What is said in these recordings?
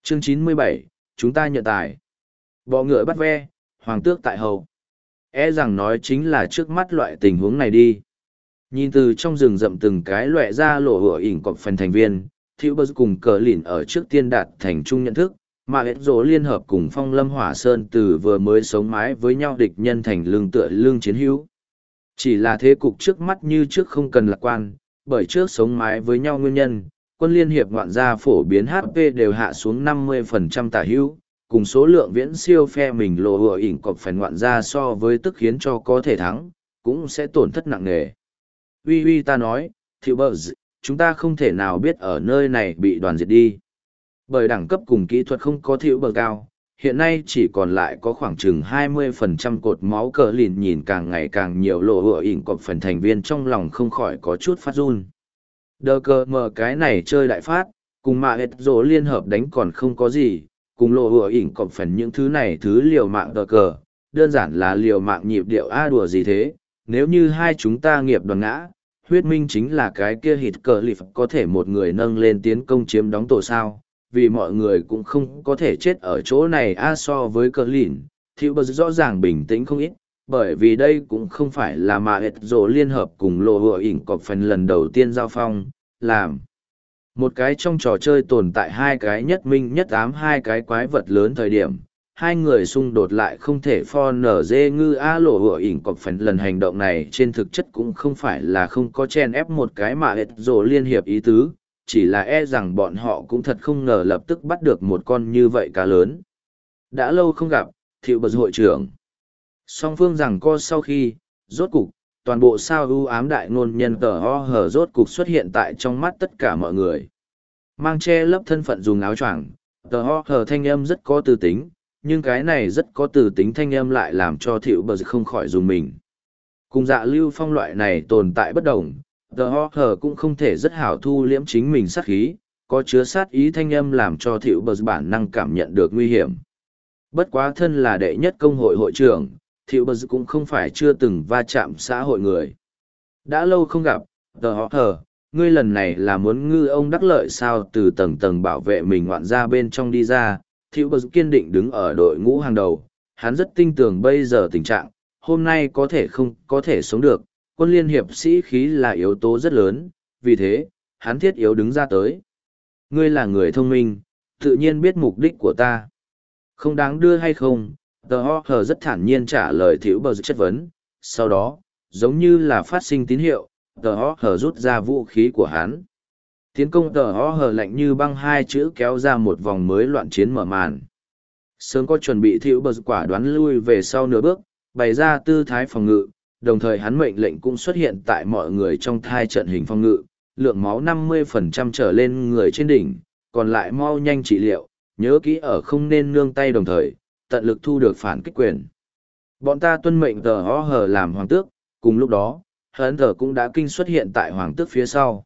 Chương 97, chúng ta nhận tài. Bọ ngựa bắt ve, hoàng tước tại hầu. E rằng nói chính là trước mắt loại tình huống này đi. Nhìn từ trong rừng rậm từng cái loại ra lộ hựa ỉn cọp phần thành viên, Thiệu Bơ cùng cờ lỉn ở trước tiên đạt thành chung nhận thức, mà hết rỗ liên hợp cùng Phong Lâm Hỏa Sơn từ vừa mới sống mái với nhau địch nhân thành lương tựa lương chiến hữu. Chỉ là thế cục trước mắt như trước không cần lạc quan, bởi trước sống mái với nhau nguyên nhân, quân liên hiệp ngoạn gia phổ biến HP đều hạ xuống 50% tả hữu, cùng số lượng viễn siêu phe mình lộ hựa ỉn cọp phần ngoạn gia so với tức khiến cho có thể thắng, cũng sẽ tổn thất nặng nề. Uy ta nói, Thiệu Bơ, chúng ta không thể nào biết ở nơi này bị đoàn diệt đi. Bởi đẳng cấp cùng kỹ thuật không có Thiệu Bơ cao, hiện nay chỉ còn lại có khoảng chừng 20% cột máu cờ lìn nhìn càng ngày càng nhiều lộ hựa ỉn cọp phần thành viên trong lòng không khỏi có chút phát run. Đờ cờ mờ cái này chơi đại phát, cùng mạ hết rỗ liên hợp đánh còn không có gì, cùng lộ hựa ỉn cọp phần những thứ này thứ liều mạng đờ cờ, đơn giản là liều mạng nhịp điệu đùa gì thế, nếu như hai chúng ta nghiệp đoàn ngã, huyết minh chính là cái kia hít cờ lịp có thể một người nâng lên tiến công chiếm đóng tổ sao, vì mọi người cũng không có thể chết ở chỗ này so với cờ lìn, Thiệu Bơ rõ ràng bình tĩnh không ít, bởi vì đây cũng không phải là mà hết rồ liên hợp cùng lộ hựa ỉn cọp phần lần đầu tiên giao phong, làm một cái trong trò chơi tồn tại hai cái nhất minh nhất ám hai cái quái vật lớn thời điểm. Hai người xung đột lại không thể pho nở dê ngư lộ hựa ỉn cọp phần lần hành động này trên thực chất cũng không phải là không có chen ép một cái mà hết rồ liên hiệp ý tứ, chỉ là e rằng bọn họ cũng thật không ngờ lập tức bắt được một con như vậy cá lớn. Đã lâu không gặp, Thiệu Bơ hội trưởng. Song phương rằng co sau khi, rốt cục, toàn bộ sao ưu ám đại ngôn nhân tờ ho hở rốt cục xuất hiện tại trong mắt tất cả mọi người. Mang che lấp thân phận dùng áo choàng, tờ ho hở thanh âm rất có tư tính, nhưng cái này rất có từ tính thanh âm lại làm cho Thiệu Bơ không khỏi dùng mình. Cùng Dạ Lưu Phong loại này tồn tại bất đồng, The Horror cũng không thể rất hảo thu liễm chính mình sát khí, có chứa sát ý thanh âm làm cho Thiệu Bơ bản năng cảm nhận được nguy hiểm. Bất quá thân là đệ nhất công hội hội trưởng, Thiệu Bơ cũng không phải chưa từng va chạm xã hội người. Đã lâu không gặp, The Horror, ngươi lần này là muốn ngư ông đắc lợi sao? Từ tầng tầng bảo vệ mình ngoạn ra bên trong đi ra, Thiệu Bơ kiên định đứng ở đội ngũ hàng đầu, hắn rất tin tưởng bây giờ tình trạng, hôm nay có thể không có thể sống được, quân liên hiệp sĩ khí là yếu tố rất lớn, vì thế, hắn thiết yếu đứng ra tới. Ngươi là người thông minh, tự nhiên biết mục đích của ta. Không đáng đưa hay không? The Horror rất thản nhiên trả lời Thiệu Bơ chất vấn, sau đó, giống như là phát sinh tín hiệu, The Horror rút ra vũ khí của hắn. Tiến công The Horror lạnh như băng hai chữ kéo ra một vòng mới loạn chiến mở màn. Sớm có chuẩn bị Thiệu Bơ quả đoán lui về sau nửa bước, bày ra tư thái phòng ngự, đồng thời hắn mệnh lệnh cũng xuất hiện tại mọi người trong thai trận hình phòng ngự, lượng máu 50% trở lên người trên đỉnh, còn lại mau nhanh trị liệu, nhớ kỹ ở không nên nương tay đồng thời, tận lực thu được phản kích quyền. Bọn ta tuân mệnh tờ ho hờ làm hoàng tước, cùng lúc đó, hấn thờ cũng đã kinh xuất hiện tại hoàng tước phía sau.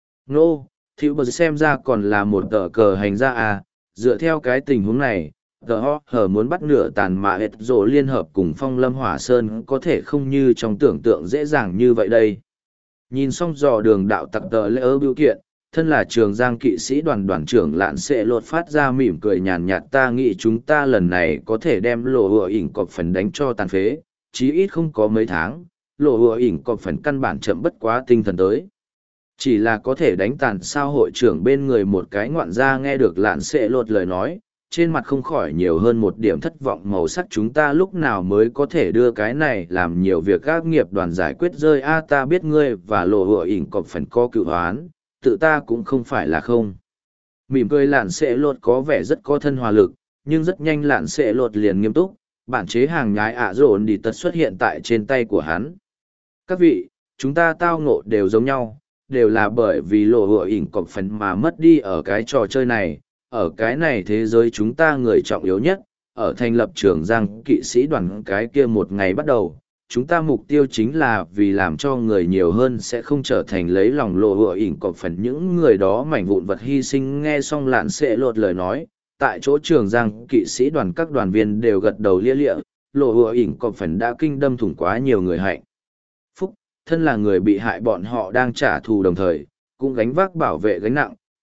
Nô, Thiệu Bơ xem ra còn là một tờ cờ hành gia dựa theo cái tình huống này, The Horror muốn bắt nửa tàn mạ hết rồ liên hợp cùng Phong Lâm Hỏa Sơn có thể không như trong tưởng tượng dễ dàng như vậy đây. Nhìn xong dò đường đạo tặc tờ lễ ơ biểu kiện, thân là trường giang kỵ sĩ đoàn trưởng Lạn Sệ Lột phát ra mỉm cười nhàn nhạt, ta nghĩ chúng ta lần này có thể đem lộ hựa ỉn cọp phần đánh cho tàn phế, chí ít không có mấy tháng, lộ hựa ỉn cọp phần căn bản chậm bất quá tinh thần tới. Chỉ là có thể đánh tàn sao? Hội trưởng bên người một cái ngoạn gia nghe được Lạn Sệ Lột lời nói, trên mặt không khỏi nhiều hơn một điểm thất vọng màu sắc. Chúng ta lúc nào mới có thể đưa cái này làm nhiều việc các nghiệp đoàn giải quyết rơi ta biết ngươi và lộ hựa ỉn cọp phần có cựu hoán, tự ta cũng không phải là không. Mỉm cười Lạn Sệ Lột có vẻ rất có thân hòa lực, nhưng rất nhanh Lạn Sệ Lột liền nghiêm túc, bản chế hàng nhái dồn đi tật xuất hiện tại trên tay của hắn. Các vị, chúng ta tao ngộ đều giống nhau, đều là bởi vì lộ hựa ỉn cọp phần mà mất đi ở cái trò chơi này. Ở cái này thế giới chúng ta người trọng yếu nhất, ở thành lập trường giang kỵ sĩ đoàn cái kia một ngày bắt đầu, chúng ta mục tiêu chính là vì làm cho người nhiều hơn sẽ không trở thành lấy lòng lộ hựa ỉn cọp phần những người đó mảnh vụn vật hy sinh. Nghe xong Lạn Sệ Lột lời nói, tại chỗ trường giang kỵ sĩ đoàn các đoàn viên đều gật đầu lia lịa, lộ hựa ỉn cọp phần đã kinh đâm thủng quá nhiều người hạnh phúc, thân là người bị hại bọn họ đang trả thù đồng thời, cũng gánh vác bảo vệ gánh nặng.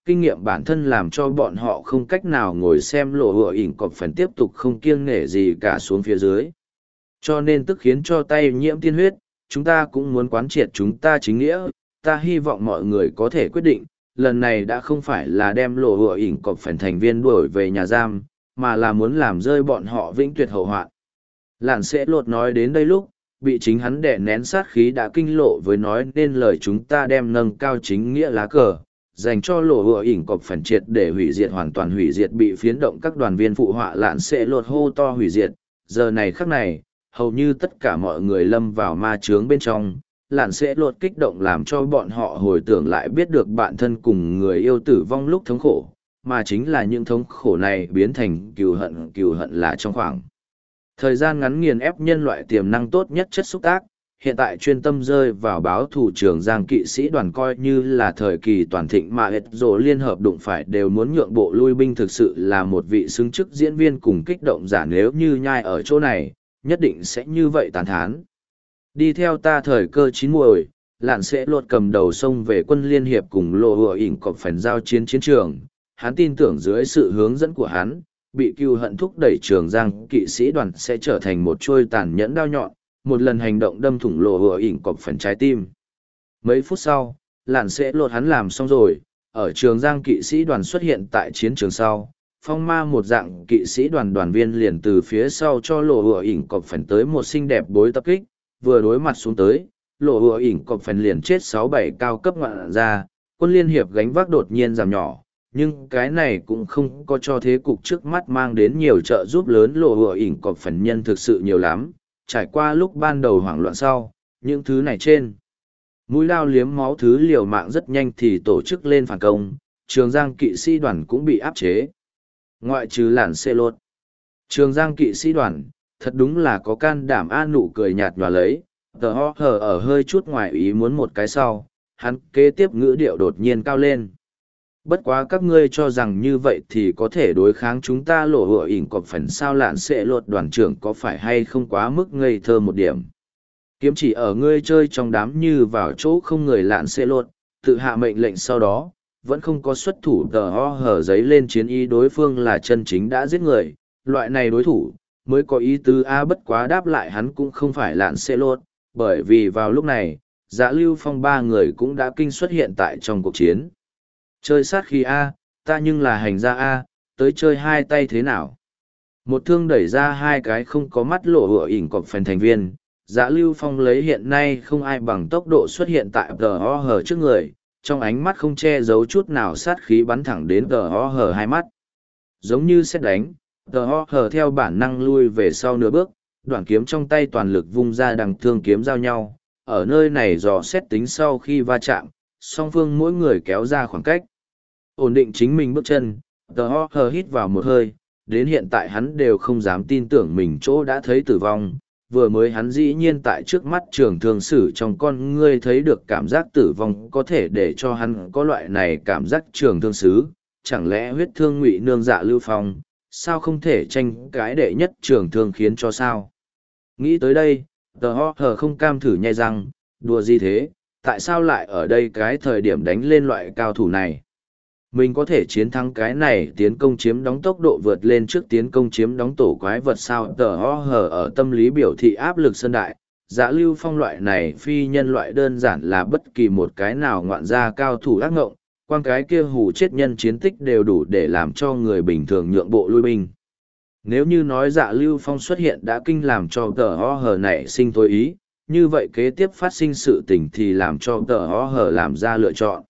kinh nghiệm bản thân làm cho bọn họ không cách nào ngồi xem lộ hựa ỉn cọp phần tiếp tục không kiêng nể gì cả xuống phía dưới. Cho nên tức khiến cho tay nhiễm tiên huyết, chúng ta cũng muốn quán triệt chúng ta chính nghĩa, ta hy vọng mọi người có thể quyết định, lần này đã không phải là đem lộ hựa ỉn cọp phần thành viên đuổi về nhà giam, mà là muốn làm rơi bọn họ vĩnh tuyệt hậu hoạn. Lạn sẽ lột nói đến đây lúc, bị chính hắn đè nén sát khí đã kinh lộ với nói nên lời chúng ta đem nâng cao chính nghĩa lá cờ, dành cho lộ hựa ỉn cọp phần triệt để hủy diệt hoàn toàn hủy diệt bị phiến động các đoàn viên phụ họa. Lạn sẽ lột hô to hủy diệt, giờ này khắc này, hầu như tất cả mọi người lâm vào ma chướng bên trong. Lạn sẽ lột kích động làm cho bọn họ hồi tưởng lại biết được bản thân cùng người yêu tử vong lúc thống khổ, mà chính là những thống khổ này biến thành cừu hận là trong khoảng thời gian ngắn nghiền ép nhân loại tiềm năng tốt nhất chất xúc tác, hiện tại chuyên tâm rơi vào báo thủ trưởng giang kỵ sĩ đoàn coi như là thời kỳ toàn thịnh mà hết rồ liên hợp đụng phải đều muốn nhượng bộ lui binh, thực sự là một vị xứng chức diễn viên cùng kích động giả, nếu như nhai ở chỗ này, nhất định sẽ như vậy tàn thán. Đi theo ta thời cơ chín muồi, Lạn sẽ lột cầm đầu xông về quân liên hiệp cùng lộ hựa ỉn cọp phần giao chiến chiến trường, hắn tin tưởng dưới sự hướng dẫn của hắn, bị cừu hận thúc đẩy trường giang kỵ sĩ đoàn sẽ trở thành một trôi tàn nhẫn đao nhọn, một lần hành động đâm thủng lộ hựa ỉn cọp phần trái tim. Mấy phút sau, Lạn sẽ lột hắn làm xong rồi, ở trường giang kỵ sĩ đoàn xuất hiện tại chiến trường sau, phong ma một dạng kỵ sĩ đoàn viên liền từ phía sau cho lộ hựa ỉn cọp phần tới một xinh đẹp bối tập kích, vừa đối mặt xuống tới, lộ hựa ỉn cọp phần liền chết 6-7 cao cấp ngoạn ra, quân liên hiệp gánh vác đột nhiên giảm nhỏ. Nhưng cái này cũng không có cho thế cục trước mắt mang đến nhiều trợ giúp lớn. Lộ hựa ỉn cọp phần nhân thực sự nhiều lắm, trải qua lúc ban đầu hoảng loạn sau, những thứ này trên mũi lao liếm máu thứ liều mạng rất nhanh thì tổ chức lên phản công, trường giang kỵ sĩ đoàn cũng bị áp chế. Ngoại trừ Lạn xê lột, trường giang kỵ sĩ đoàn, thật đúng là có can đảm. Nụ cười nhạt nhòa lấy, tờ ho hờ ở hơi chút ngoài ý muốn một cái sau, hắn kế tiếp ngữ điệu đột nhiên cao lên. Bất quá các ngươi cho rằng như vậy thì có thể đối kháng chúng ta lộ hựa ỉn cọp phần sao? Lạn sẽ lột đoàn trưởng có phải hay không quá mức ngây thơ một điểm? Kiếm chỉ ở ngươi chơi trong đám như vào chỗ không người. Lạn sẽ lột tự hạ mệnh lệnh sau đó, vẫn không có xuất thủ. Tờ ho hở giấy lên chiến ý, đối phương là chân chính đã giết người, loại này đối thủ mới có ý tứ. Bất quá đáp lại hắn cũng không phải Lạn sẽ lột, bởi vì vào lúc này Dạ Lưu Phong ba người cũng đã kinh xuất hiện tại trong cuộc chiến. Chơi sát khí ta nhưng là hành gia tới chơi hai tay thế nào? Một thương đẩy ra hai cái không có mắt lộ hựa ỉn cọp phần thành viên. Dạ Lưu Phong lấy hiện nay không ai bằng tốc độ xuất hiện tại tờ ho hở trước người, trong ánh mắt không che giấu chút nào sát khí bắn thẳng đến tờ ho hở hai mắt. Giống như sét đánh, tờ ho hở theo bản năng lui về sau nửa bước, đoạn kiếm trong tay toàn lực vung ra đằng thương kiếm giao nhau. Ở nơi này dò xét tính sau khi va chạm, song phương mỗi người kéo ra khoảng cách. Ổn định chính mình bước chân, tờ ho hờ hít vào một hơi, đến hiện tại hắn đều không dám tin tưởng mình chỗ đã thấy tử vong. Vừa mới hắn dĩ nhiên tại trước mắt trường thương sử trong con ngươi thấy được cảm giác tử vong, có thể để cho hắn có loại này cảm giác trường thương sứ. Chẳng lẽ huyết thương ngụy nương Dạ Lưu Phong, sao không thể tranh cái đệ nhất trường thương khiến cho sao? Nghĩ tới đây, tờ ho hờ không cam thử nhai răng, đùa gì thế, tại sao lại ở đây cái thời điểm đánh lên loại cao thủ này? Mình có thể chiến thắng cái này tiến công chiếm đóng tốc độ vượt lên trước tiến công chiếm đóng tổ quái vật sao? Tờ ho hờ ở tâm lý biểu thị áp lực sơn đại. Dạ Lưu Phong loại này phi nhân loại đơn giản là bất kỳ một cái nào ngoạn gia cao thủ ác ngộng, quan cái kia hù chết nhân chiến tích đều đủ để làm cho người bình thường nhượng bộ lui binh. Nếu như nói Dạ Lưu Phong xuất hiện đã kinh làm cho tờ ho hờ nảy sinh tối ý, như vậy kế tiếp phát sinh sự tình thì làm cho tờ ho hờ làm ra lựa chọn.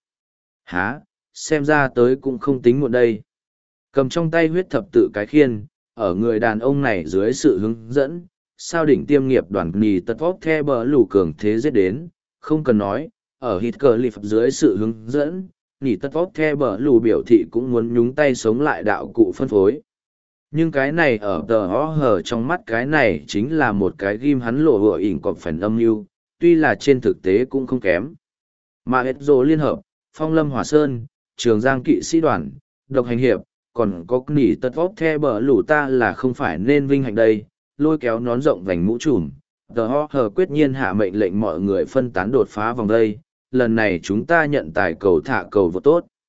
Xem ra tới cũng không tính muộn đây. Cầm trong tay huyết thập tự cái khiên, ở người đàn ông này dưới sự hướng dẫn, sao đỉnh tiêm nghiệp đoàn nì tật vóc the bờ lù cường thế giết đến, không cần nói, ở hít cờ lip dưới sự hướng dẫn, nì tật vóc the bờ lù biểu thị cũng muốn nhúng tay sống lại đạo cụ phân phối. Nhưng cái này ở tờ ho hở trong mắt cái này chính là một cái ghim hắn lộ hựa ỉn cọp phần âm mưu, tuy là trên thực tế cũng không kém. Mà hết rồ liên hợp, Phong Lâm Hỏa Sơn, Trường Giang Kỵ Sĩ Đoàn, Độc Hành Hiệp, còn có nỉ tật vóc the bờ lũ ta là không phải nên vinh hạnh đây. Lôi kéo nón rộng vành mũ trùm, tờ ho hở quyết nhiên hạ mệnh lệnh mọi người phân tán đột phá vòng đây. Lần này chúng ta nhận tài cầu thả cầu vô tốt.